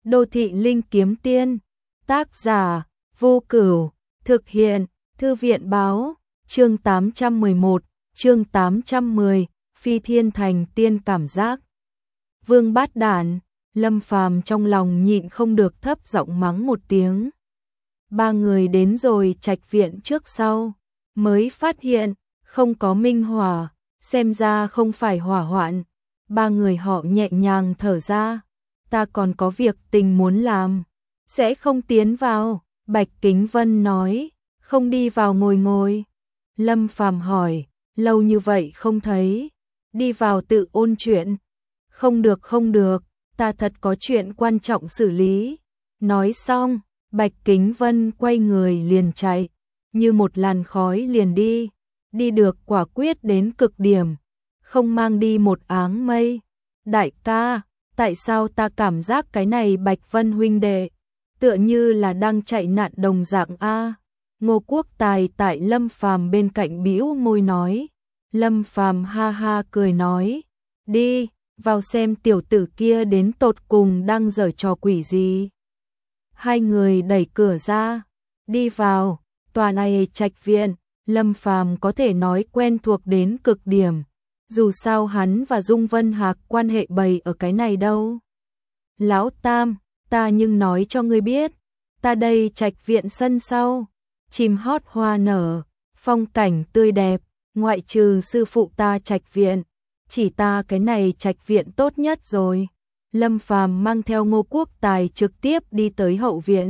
Đô thị linh kiếm tiên, tác giả, Vô Cửu, thực hiện, Thư viện báo, chương 811, chương 810, Phi Thiên Thành Tiên cảm giác. Vương Bát Đản, Lâm Phàm trong lòng nhịn không được thấp giọng mắng một tiếng. Ba người đến rồi trạch viện trước sau, mới phát hiện, không có minh hỏa, xem ra không phải hỏa hoạn. Ba người họ nhẹ nhàng thở ra, ta còn có việc tình muốn làm, sẽ không tiến vào. Bạch Kính Vân nói, không đi vào ngồi ngồi. Lâm Phàm hỏi, lâu như vậy không thấy, đi vào tự ôn chuyện. Không được, ta thật có chuyện quan trọng xử lý. Nói xong, Bạch Kính Vân quay người liền chạy, như một làn khói liền đi được quả quyết đến cực điểm, không mang đi một áng mây. Đại ca, tại sao ta cảm giác cái này Bạch Vân huynh đệ tựa như là đang chạy nạn đồng dạng a? Ngô Quốc Tài tại Lâm Phàm bên cạnh bĩu môi nói. Lâm Phàm ha ha cười nói, đi vào xem tiểu tử kia đến tột cùng đang giở trò quỷ gì. Hai người đẩy cửa ra, đi vào, tòa này trạch viện, Lâm Phàm có thể nói quen thuộc đến cực điểm. Dù sao hắn và Dung Vân Hạc quan hệ bày ở cái này đâu. Lão Tam, ta nhưng nói cho ngươi biết, ta đây trạch viện sân sau, chim hót hoa nở, phong cảnh tươi đẹp, ngoại trừ sư phụ ta trạch viện, chỉ ta cái này trạch viện tốt nhất rồi. Lâm Phàm mang theo Ngô Quốc Tài trực tiếp đi tới hậu viện.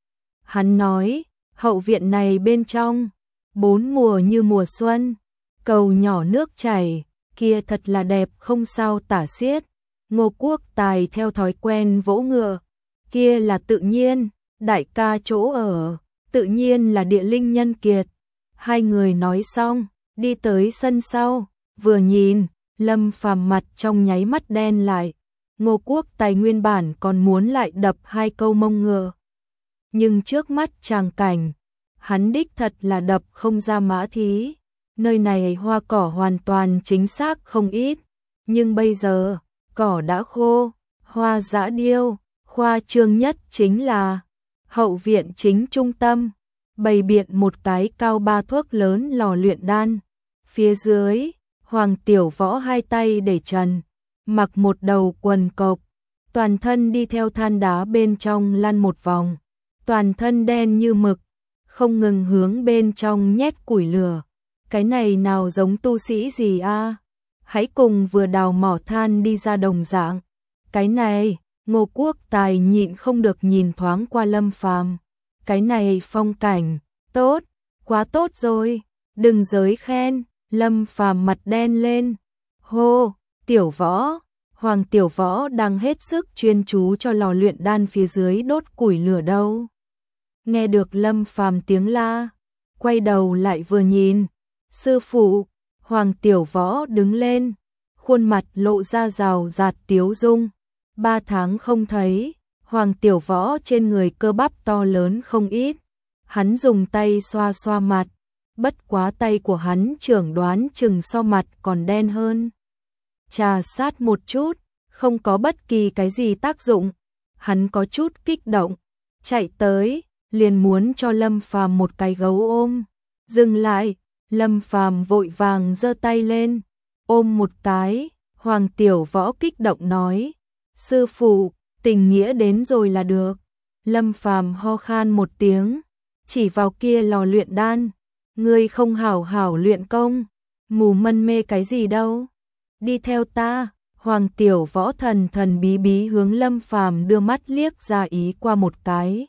Hắn nói, hậu viện này bên trong, bốn mùa như mùa xuân, cầu nhỏ nước chảy, kia thật là đẹp không sao tả xiết. Ngô Quốc Tài theo thói quen vỗ ngựa, kia là tự nhiên, đại ca chỗ ở, tự nhiên là địa linh nhân kiệt. Hai người nói xong, đi tới sân sau, vừa nhìn, Lâm Phàm mặt trong nháy mắt đen lại. Ngô Quốc Tài nguyên bản còn muốn lại đập hai câu mông ngựa, nhưng trước mắt tràng cảnh, hắn đích thật là đập không ra mã thí. Nơi này hoa cỏ hoàn toàn chính xác không ít, nhưng bây giờ, cỏ đã khô, hoa dã điêu. Khoa trương nhất chính là hậu viện chính trung tâm, bày biện một cái cao 3 thước lớn lò luyện đan. Phía dưới, Hoàng Tiểu Võ hai tay để trần, mặc một đầu quần cộc, toàn thân đi theo than đá bên trong lăn một vòng, toàn thân đen như mực, không ngừng hướng bên trong nhét củi lửa. Cái này nào giống tu sĩ gì a? Hãy cùng vừa đào mỏ than đi ra đồng dạng. Cái này, Ngô Quốc Tài nhịn không được nhìn thoáng qua Lâm Phàm. Cái này phong cảnh, tốt, quá tốt rồi, đừng giới khen. Lâm Phàm mặt đen lên. Hô, Tiểu Võ, Hoàng Tiểu Võ đang hết sức chuyên chú cho lò luyện đan phía dưới đốt củi lửa đâu. Nghe được Lâm Phàm tiếng la, quay đầu lại vừa nhìn, sư phụ. Hoàng Tiểu Võ đứng lên, khuôn mặt lộ ra rào rạt tiếu dung. 3 tháng không thấy, Hoàng Tiểu Võ trên người cơ bắp to lớn không ít. Hắn dùng tay xoa xoa mặt, bất quá tay của hắn trưởng đoán chừng so mặt còn đen hơn. Trà sát một chút, không có bất kỳ cái gì tác dụng. Hắn có chút kích động, chạy tới, liền muốn cho Lâm Phàm một cái gấu ôm. Dừng lại, Lâm Phàm vội vàng giơ tay lên, ôm một cái. Hoàng Tiểu Võ kích động nói, sư phụ, tình nghĩa đến rồi là được. Lâm Phàm ho khan một tiếng, chỉ vào kia lò luyện đan, ngươi không hảo hảo luyện công, mù mân mê cái gì đâu, đi theo ta. Hoàng Tiểu Võ thần thần bí bí hướng Lâm Phàm đưa mắt liếc ra ý qua một cái,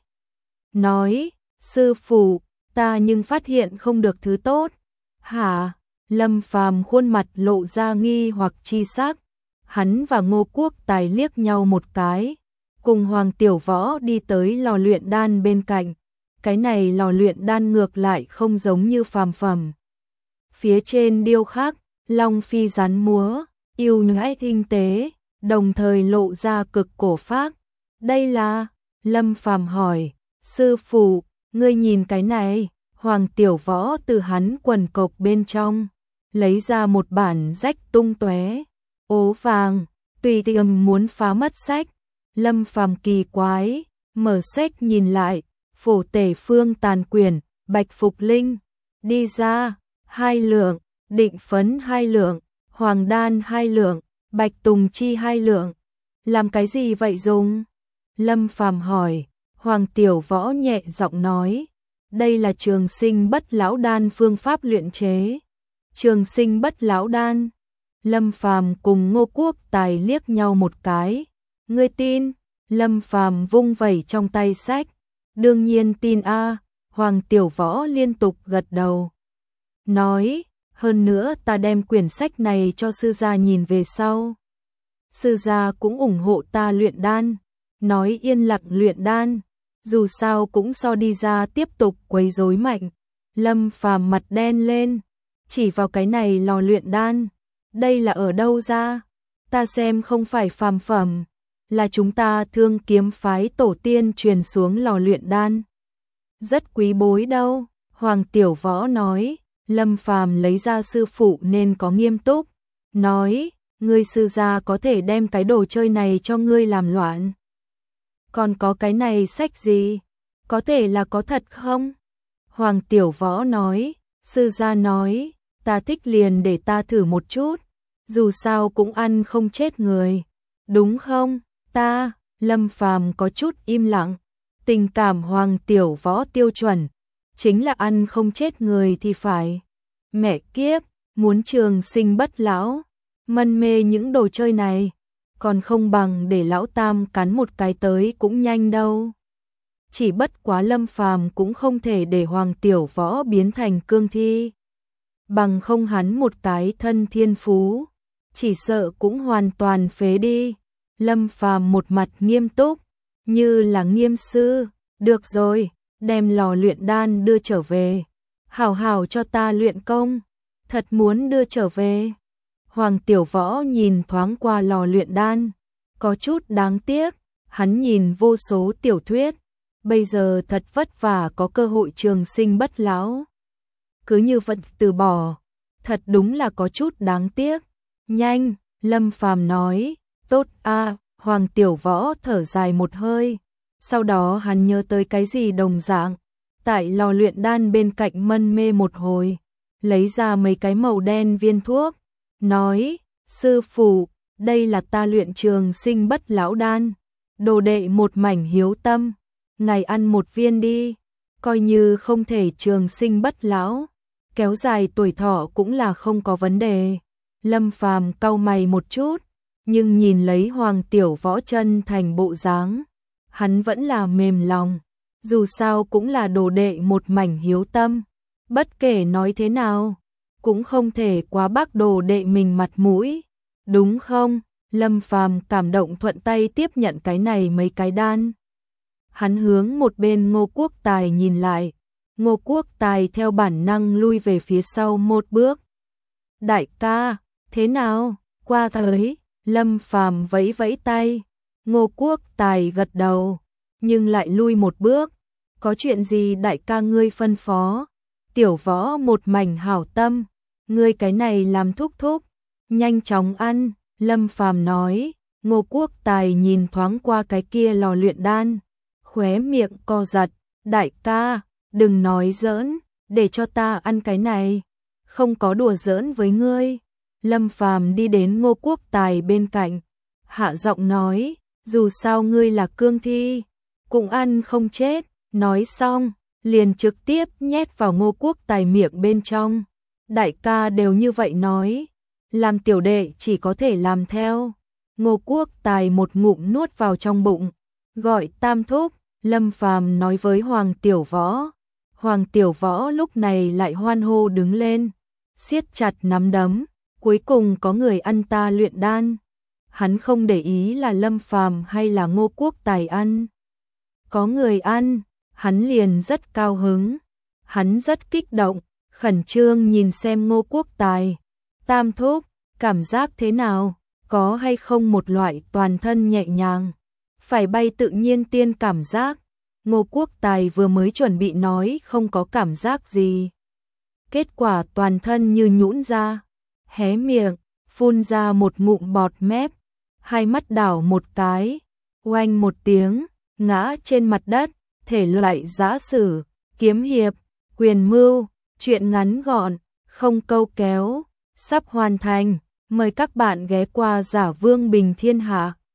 nói, sư phụ, ta nhưng phát hiện không được thứ tốt. Hả? Lâm Phàm khuôn mặt lộ ra nghi hoặc chi sắc. Hắn và Ngô Quốc Tài liếc nhau một cái, cùng Hoàng Tiểu Võ đi tới lò luyện đan bên cạnh. Cái này lò luyện đan ngược lại không giống như phàm phẩm. Phía trên điêu khắc long phi rắn múa, yêu nhãi tinh tế, đồng thời lộ ra cực cổ phác. Đây là? Lâm Phàm hỏi, sư phụ, ngươi nhìn cái này. Hoàng Tiểu Võ từ hắn quần cộc bên trong lấy ra một bản rách tung tóe, ố vàng, tùy tiệm muốn phá mất sách. Lâm Phàm kỳ quái, mở sách nhìn lại, phổ tể phương tàn quyển, Bạch Phục Linh, đi ra, 2 lượng, định phấn 2 lượng, hoàng đan 2 lượng, bạch tùng chi 2 lượng. Làm cái gì vậy dùng? Lâm Phàm hỏi. Hoàng Tiểu Võ nhẹ giọng nói, đây là trường sinh bất lão đan phương pháp luyện chế. Trường sinh bất lão đan. Lâm Phàm cùng Ngô Quốc Tài liếc nhau một cái. Ngươi tin? Lâm Phàm vung vẩy trong tay sách. Đương nhiên tin a. Hoàng Tiểu Võ liên tục gật đầu. Nói, hơn nữa ta đem quyển sách này cho sư gia nhìn về sau. Sư gia cũng ủng hộ ta luyện đan. Nói yên lặng luyện đan. Dù sao cũng so đi ra tiếp tục quấy rối mạnh. Lâm Phàm mặt đen lên. Chỉ vào cái này lò luyện đan. Đây là ở đâu ra? Ta xem không phải phàm phẩm. Là chúng ta Thương Kiếm phái tổ tiên truyền xuống lò luyện đan. Rất quý bối đâu. Hoàng Tiểu Võ nói. Lâm Phàm lấy ra sư phụ nên có nghiêm túc. Nói, ngươi sư gia có thể đem cái đồ chơi này cho ngươi làm loạn. Còn có cái này sách gì? Có thể là có thật không? Hoàng Tiểu Võ nói, sư gia nói, ta thích liền để ta thử một chút. Dù sao cũng ăn không chết người. Đúng không? Ta, Lâm Phàm có chút im lặng. Tình cảm Hoàng Tiểu Võ tiêu chuẩn. Chính là ăn không chết người thì phải. Mẹ kiếp, muốn trường sinh bất lão. Mân mê những đồ chơi này. Còn không bằng để lão tam cắn một cái tới cũng nhanh đâu. Chỉ bất quá Lâm Phàm cũng không thể để Hoàng Tiểu Võ biến thành cương thi. Bằng không hắn một cái thân thiên phú, chỉ sợ cũng hoàn toàn phế đi. Lâm Phàm một mặt nghiêm túc, như là nghiêm sư. Được rồi, đem lò luyện đan đưa trở về. Hảo hảo cho ta luyện công. Thật muốn đưa trở về. Hoàng Tiểu Võ nhìn thoáng qua lò luyện đan, có chút đáng tiếc, hắn nhìn vô số tiểu thuyết, bây giờ thật vất vả có cơ hội trường sinh bất lão. Cứ như vậy từ bỏ, thật đúng là có chút đáng tiếc. Nhanh, Lâm Phàm nói, tốt a. Hoàng Tiểu Võ thở dài một hơi, sau đó hắn nhớ tới cái gì đồng dạng, tại lò luyện đan bên cạnh mân mê một hồi, lấy ra mấy cái màu đen viên thuốc. Nói, sư phụ, đây là ta luyện trường sinh bất lão đan. Đồ đệ một mảnh hiếu tâm, ngài ăn một viên đi. Coi như không thể trường sinh bất lão, kéo dài tuổi thọ cũng là không có vấn đề. Lâm Phàm cau mày một chút, nhưng nhìn lấy Hoàng Tiểu Võ chân thành bộ dáng, hắn vẫn là mềm lòng. Dù sao cũng là đồ đệ một mảnh hiếu tâm, bất kể nói thế nào cũng không thể quá bác đồ đệ mình mặt mũi, đúng không? Lâm Phàm cảm động thuận tay tiếp nhận cái này mấy cái đan. Hắn hướng một bên Ngô Quốc Tài nhìn lại, Ngô Quốc Tài theo bản năng lui về phía sau một bước. Đại ca, thế nào? Qua tới, Lâm Phàm vẫy vẫy tay. Ngô Quốc Tài gật đầu, nhưng lại lui một bước. Có chuyện gì đại ca ngươi phân phó? Tiểu Võ một mảnh hảo tâm. Ngươi cái này làm thúc thúc, nhanh chóng ăn. Lâm Phàm nói. Ngô Quốc Tài nhìn thoáng qua cái kia lò luyện đan, khóe miệng co giật. Đại ca, đừng nói giỡn, để cho ta ăn cái này. Không có đùa giỡn với ngươi. Lâm Phàm đi đến Ngô Quốc Tài bên cạnh, hạ giọng nói, dù sao ngươi là cương thi, cũng ăn không chết. Nói xong, liền trực tiếp nhét vào Ngô Quốc Tài miệng bên trong. Đại ca đều như vậy nói, làm tiểu đệ chỉ có thể làm theo. Ngô Quốc Tài một ngụm nuốt vào trong bụng, gọi tam thúc. Lâm Phàm nói với Hoàng Tiểu Võ. Hoàng Tiểu Võ lúc này lại hoan hô đứng lên, siết chặt nắm đấm. Cuối cùng có người ăn ta luyện đan. Hắn không để ý là Lâm Phàm hay là Ngô Quốc Tài ăn. Có người ăn, hắn liền rất cao hứng. Hắn rất kích động, khẩn trương nhìn xem Ngô Quốc Tài. Tam thúc, cảm giác thế nào? Có hay không một loại toàn thân nhẹ nhàng, phải bay tự nhiên tiên cảm giác? Ngô Quốc Tài vừa mới chuẩn bị nói không có cảm giác gì. Kết quả toàn thân như nhũn ra, hé miệng, phun ra một ngụm bọt mép, hai mắt đảo một cái, oanh một tiếng, ngã trên mặt đất, thể loại giã sử, kiếm hiệp, quyền mưu, truyện ngắn gọn, không câu kéo, sắp hoàn thành. Mời các bạn ghé qua Giả Vương Bình Thiên Hạ.